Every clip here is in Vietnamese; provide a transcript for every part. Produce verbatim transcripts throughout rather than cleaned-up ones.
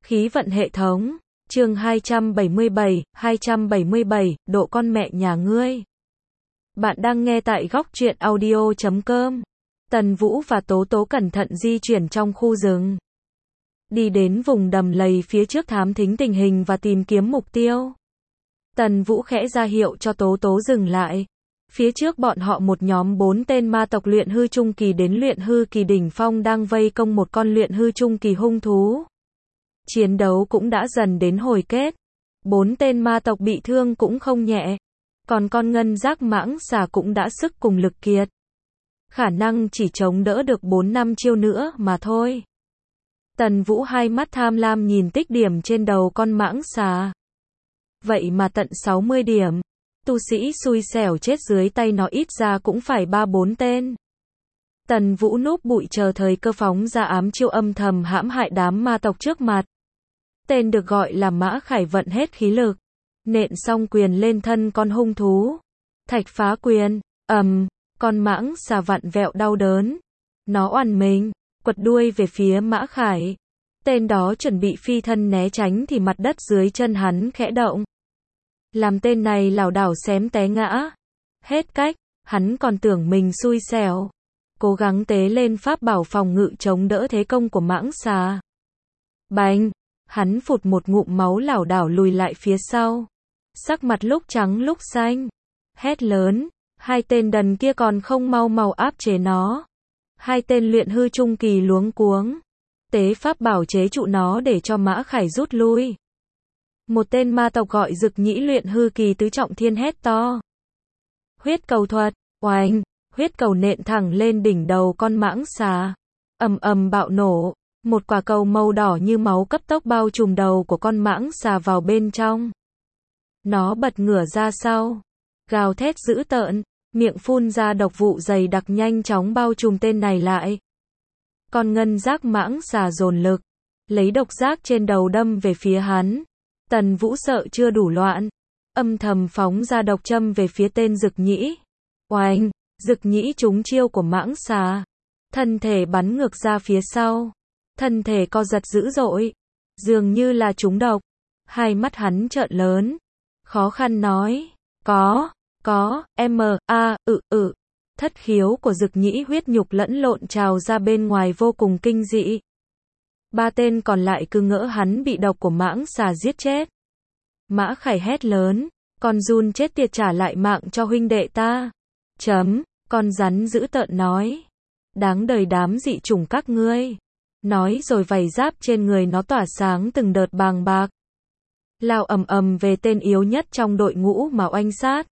Khí vận hệ thống, chương hai trăm bảy mươi bảy, hai trăm bảy mươi bảy, độ con mẹ nhà ngươi. Bạn đang nghe tại góc truyện audio chấm com. Tần Vũ và Tố Tố cẩn thận di chuyển trong khu rừng. Đi đến vùng đầm lầy phía trước thám thính tình hình và tìm kiếm mục tiêu. Tần Vũ khẽ ra hiệu cho Tố Tố dừng lại. Phía trước bọn họ một nhóm bốn tên ma tộc luyện hư trung kỳ đến luyện hư kỳ đỉnh phong đang vây công một con luyện hư trung kỳ hung thú. Chiến đấu cũng đã dần đến hồi kết. Bốn tên ma tộc bị thương cũng không nhẹ. Còn con ngân giác mãng xà cũng đã sức cùng lực kiệt. Khả năng chỉ chống đỡ được bốn năm chiêu nữa mà thôi. Tần Vũ hai mắt tham lam nhìn tích điểm trên đầu con mãng xà. Vậy mà tận sáu mươi điểm. Tu sĩ xui xẻo chết dưới tay nó ít ra cũng phải ba bốn tên. Tần Vũ núp bụi chờ thời cơ phóng ra ám chiêu âm thầm hãm hại đám ma tộc trước mặt. Tên được gọi là Mã Khải vận hết khí lực. Nện xong quyền lên thân con hung thú. Thạch phá quyền, ầm, con mãng xà vặn vẹo đau đớn. Nó oằn mình, quật đuôi về phía Mã Khải. Tên đó chuẩn bị phi thân né tránh thì mặt đất dưới chân hắn khẽ động. Làm tên này lảo đảo xém té ngã. Hết cách, hắn còn tưởng mình xui xẻo. Cố gắng tế lên pháp bảo phòng ngự chống đỡ thế công của mãng xà. Bành! Hắn phụt một ngụm máu lảo đảo lùi lại phía sau. Sắc mặt lúc trắng lúc xanh. Hét lớn, hai tên đần kia còn không mau mau áp chế nó. Hai tên luyện hư trung kỳ luống cuống. Tế pháp bảo chế trụ nó để cho Mã Khải rút lui. Một tên ma tộc gọi Dực Nhĩ luyện hư kỳ tứ trọng thiên hét to. Huyết cầu thuật, oanh, huyết cầu nện thẳng lên đỉnh đầu con mãng xà. Ầm ầm bạo nổ. Một quả cầu màu đỏ như máu cấp tốc bao trùm đầu của con mãng xà vào bên trong. Nó bật ngửa ra sau. Gào thét dữ tợn, miệng phun ra độc vụ dày đặc nhanh chóng bao trùm tên này lại. Con ngân giác mãng xà dồn lực. Lấy độc giác trên đầu đâm về phía hắn. Tần Vũ sợ chưa đủ loạn. Âm thầm phóng ra độc châm về phía tên Dực Nhĩ. Oanh, Dực Nhĩ trúng chiêu của mãng xà. Thân thể bắn ngược ra phía sau. Thân thể co giật dữ dội, dường như là trúng độc. Hai mắt hắn trợn lớn, khó khăn nói, có, có, m, a, ự, ự. Thất khiếu của Dực Nhĩ huyết nhục lẫn lộn trào ra bên ngoài vô cùng kinh dị. Ba tên còn lại cứ ngỡ hắn bị độc của mãng xà giết chết. Mã Khải hét lớn, con giun chết tiệt trả lại mạng cho huynh đệ ta. Chấm, con rắn dữ tợn nói. Đáng đời đám dị chủng các ngươi. Nói rồi vảy giáp trên người nó tỏa sáng từng đợt bàng bạc. Lao ầm ầm về tên yếu nhất trong đội ngũ mà oanh sát.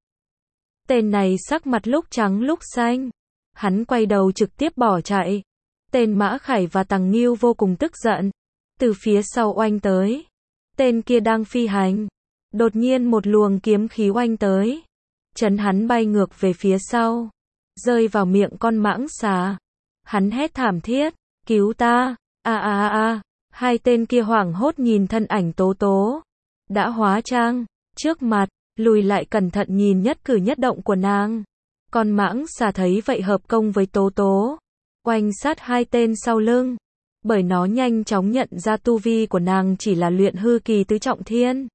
Tên này sắc mặt lúc trắng lúc xanh. Hắn quay đầu trực tiếp bỏ chạy. Tên Mã Khải và Tằng Nghiêu vô cùng tức giận. Từ phía sau oanh tới. Tên kia đang phi hành. Đột nhiên một luồng kiếm khí oanh tới. Chấn hắn bay ngược về phía sau. Rơi vào miệng con mãng xà. Hắn hét thảm thiết. Cứu ta! A a a a, hai tên kia hoảng hốt nhìn thân ảnh Tố Tố. Đã hóa trang, trước mặt, lùi lại cẩn thận nhìn nhất cử nhất động của nàng. Con mãng xà thấy vậy hợp công với Tố Tố. Oanh sát hai tên sau lưng. Bởi nó nhanh chóng nhận ra tu vi của nàng chỉ là luyện hư kỳ tứ trọng thiên.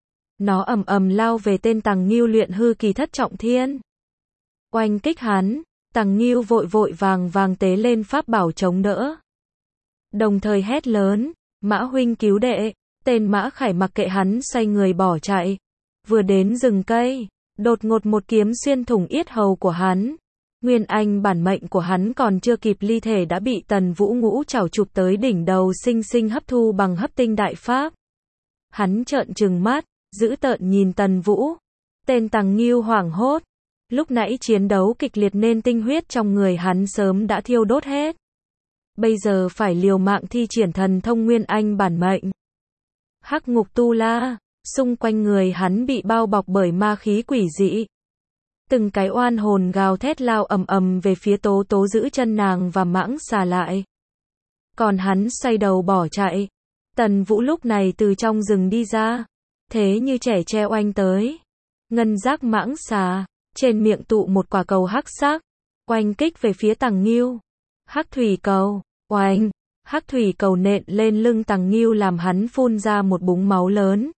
Nó ầm ầm lao về tên Tằng Nghiêu luyện hư kỳ thất trọng thiên. Oanh kích hắn, Tằng Nghiêu vội vội vàng vàng tế lên pháp bảo chống đỡ. Đồng thời hét lớn, Mã huynh cứu đệ. Tên Mã Khải mặc kệ hắn xoay người bỏ chạy. Vừa đến rừng cây, đột ngột một kiếm xuyên thủng yết hầu của hắn. Nguyên anh bản mệnh của hắn còn chưa kịp ly thể đã bị Tần Vũ ngũ chảo chụp tới đỉnh đầu sinh sinh hấp thu bằng hấp tinh đại pháp. Hắn trợn trừng mắt, dữ tợn nhìn Tần Vũ. Tên Tằng Nghiêu hoảng hốt. Lúc nãy chiến đấu kịch liệt nên tinh huyết trong người hắn sớm đã thiêu đốt hết. Bây giờ phải liều mạng thi triển thần thông Nguyên Anh bản mệnh. Hắc ngục tu la, xung quanh người hắn bị bao bọc bởi ma khí quỷ dị. Từng cái oan hồn gào thét lao ầm ầm về phía Tố Tố giữ chân nàng và mãng xà lại. Còn hắn xoay đầu bỏ chạy. Tần Vũ lúc này từ trong rừng đi ra. Thế như trẻ tre oanh tới. Ngân giác mãng xà, trên miệng tụ một quả cầu hắc sắc. Oanh kích về phía Tằng Nghiêu. Hắc thủy cầu. Oanh! Hắc thủy cầu nện lên lưng Tằng Ngưu làm hắn phun ra một búng máu lớn.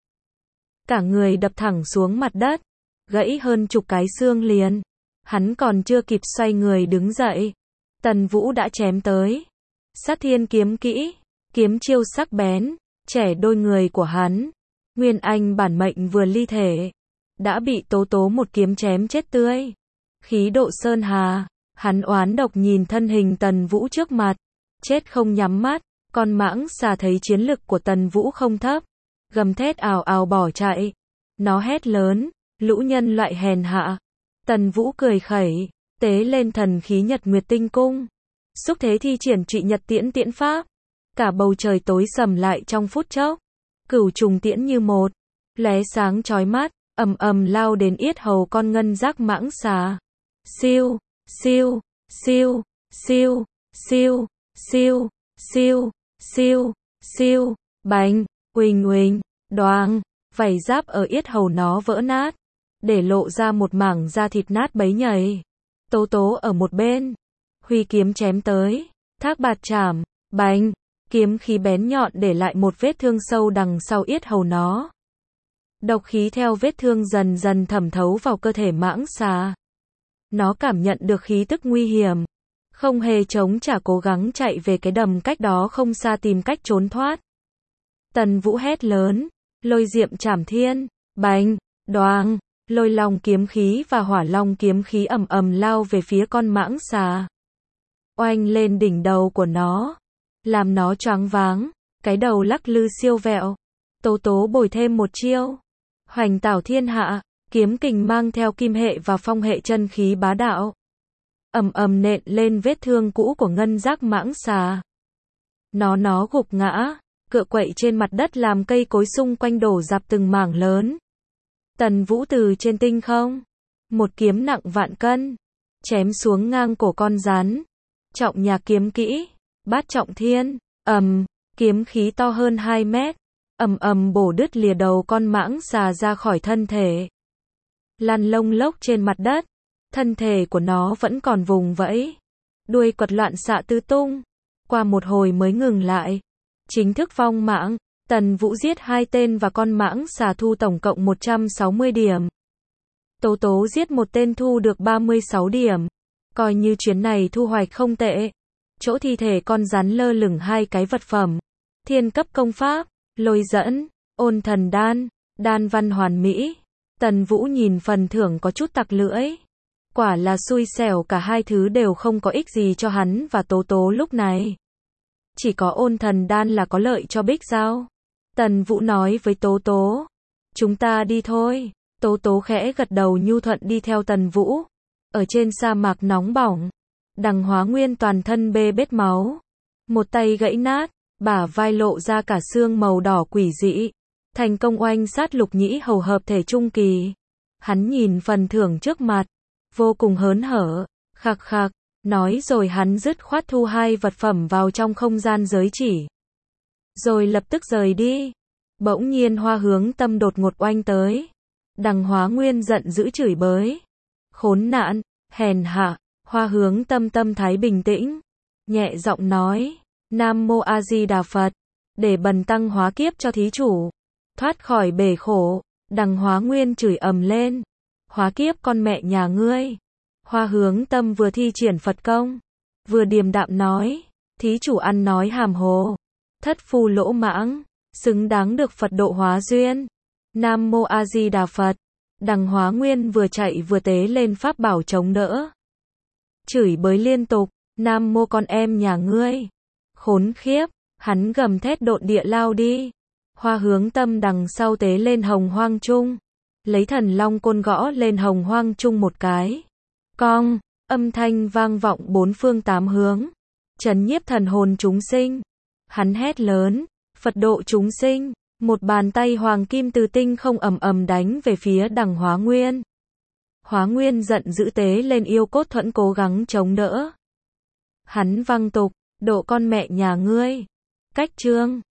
Cả người đập thẳng xuống mặt đất, gãy hơn chục cái xương liền. Hắn còn chưa kịp xoay người đứng dậy, Tần Vũ đã chém tới. Sát thiên kiếm kỹ, kiếm chiêu sắc bén, trẻ đôi người của hắn. Nguyên Anh bản mệnh vừa ly thể, đã bị Tố Tố một kiếm chém chết tươi. Khí độ sơn hà, hắn oán độc nhìn thân hình Tần Vũ trước mặt, chết không nhắm mắt. Con mãng xà thấy chiến lực của Tần Vũ không thấp, gầm thét ào ào bỏ chạy. Nó hét lớn, lũ nhân loại hèn hạ. Tần Vũ cười khẩy, tế lên thần khí Nhật Nguyệt Tinh Cung, xúc thế thi triển Trụy Nhật Tiễn tiễn pháp. Cả bầu trời tối sầm lại trong phút chốc. Cửu trùng tiễn như một, lóe sáng chói mắt, ầm ầm lao đến yết hầu con ngân giác mãng xà. Siêu, siêu, siêu, siêu, siêu, siêu, siêu, siêu, siêu, bành, uỳnh uỳnh, đoàng, vảy giáp ở yết hầu nó vỡ nát, để lộ ra một mảng da thịt nát bấy nhầy. Tố Tố ở một bên, huy kiếm chém tới, thác bạt chảm, bành, kiếm khí bén nhọn để lại một vết thương sâu đằng sau yết hầu nó. Độc khí theo vết thương dần dần thẩm thấu vào cơ thể mãng xà. Nó cảm nhận được khí tức nguy hiểm, không hề chống trả, cố gắng chạy về cái đầm cách đó không xa tìm cách trốn thoát. Tần Vũ hét lớn, lôi diệm trảm thiên, bành, đoàng, lôi long kiếm khí và hỏa long kiếm khí ầm ầm lao về phía con mãng xà. Oanh lên đỉnh đầu của nó, làm nó choáng váng, cái đầu lắc lư siêu vẹo. Tố Tố bồi thêm một chiêu, hoành tảo thiên hạ, kiếm kình mang theo kim hệ và phong hệ chân khí bá đạo, ầm ầm nện lên vết thương cũ của ngân giác mãng xà. Nó nó gục ngã, cựa quậy trên mặt đất làm cây cối xung quanh đổ rạp từng mảng lớn. Tần Vũ từ trên tinh không, một kiếm nặng vạn cân, chém xuống ngang cổ con rắn. Trọng nhà kiếm kỹ, bát trọng thiên, ầm, kiếm khí to hơn hai mét, ầm ầm bổ đứt lìa đầu con mãng xà ra khỏi thân thể. Lăn lông lốc trên mặt đất, thân thể của nó vẫn còn vùng vẫy, đuôi quật loạn xạ tứ tung, qua một hồi mới ngừng lại. Chính thức vong mạng, Tần Vũ giết hai tên và con mãng xà thu tổng cộng một trăm sáu mươi điểm. Tố Tố giết một tên thu được ba mươi sáu điểm, coi như chuyến này thu hoạch không tệ. Chỗ thi thể con rắn lơ lửng hai cái vật phẩm, thiên cấp công pháp, lôi dẫn, ôn thần đan, đan văn hoàn mỹ. Tần Vũ nhìn phần thưởng có chút tặc lưỡi. Quả là xui xẻo, cả hai thứ đều không có ích gì cho hắn và Tố Tố lúc này. Chỉ có ôn thần đan là có lợi cho Bích Giao. Tần Vũ nói với Tố Tố, chúng ta đi thôi. Tố Tố khẽ gật đầu nhu thuận đi theo Tần Vũ. Ở trên sa mạc nóng bỏng, Đằng Hóa Nguyên toàn thân bê bết máu, một tay gãy nát, bả vai lộ ra cả xương màu đỏ quỷ dị. Thành công oanh sát Lục Nhĩ Hầu hợp thể trung kỳ. Hắn nhìn phần thưởng trước mặt, vô cùng hớn hở, khạc khạc, nói rồi hắn dứt khoát thu hai vật phẩm vào trong không gian giới chỉ. Rồi lập tức rời đi. Bỗng nhiên Hoa Hướng Tâm đột ngột oanh tới. Đằng Hóa Nguyên giận dữ chửi bới. Khốn nạn, hèn hạ. Hoa Hướng Tâm tâm thái bình tĩnh, nhẹ giọng nói, Nam Mô A Di Đà Phật, để bần tăng hóa kiếp cho thí chủ, thoát khỏi bể khổ. Đằng Hóa Nguyên chửi ầm lên, hóa kiếp con mẹ nhà ngươi. Hoa Hướng Tâm vừa thi triển Phật công, vừa điềm đạm nói, thí chủ ăn nói hàm hồ, thất phu lỗ mãng, xứng đáng được Phật độ hóa duyên. Nam Mô A Di Đà Phật. Đằng Hóa Nguyên vừa chạy vừa tế lên pháp bảo chống đỡ, chửi bới liên tục, Nam Mô con em nhà ngươi, khốn khiếp. Hắn gầm thét độn địa lao đi. Hoa Hướng Tâm đằng sau tế lên Hồng Hoang Trung, lấy thần long côn gõ lên Hồng Hoang Trung một cái. Cong, âm thanh vang vọng bốn phương tám hướng, trấn nhiếp thần hồn chúng sinh. Hắn hét lớn, Phật độ chúng sinh. Một bàn tay hoàng kim từ tinh không ầm ầm đánh về phía Đằng Hóa Nguyên. Hóa Nguyên giận dữ tế lên yêu cốt thuẫn cố gắng chống đỡ. Hắn văng tục, độ con mẹ nhà ngươi. Cách chương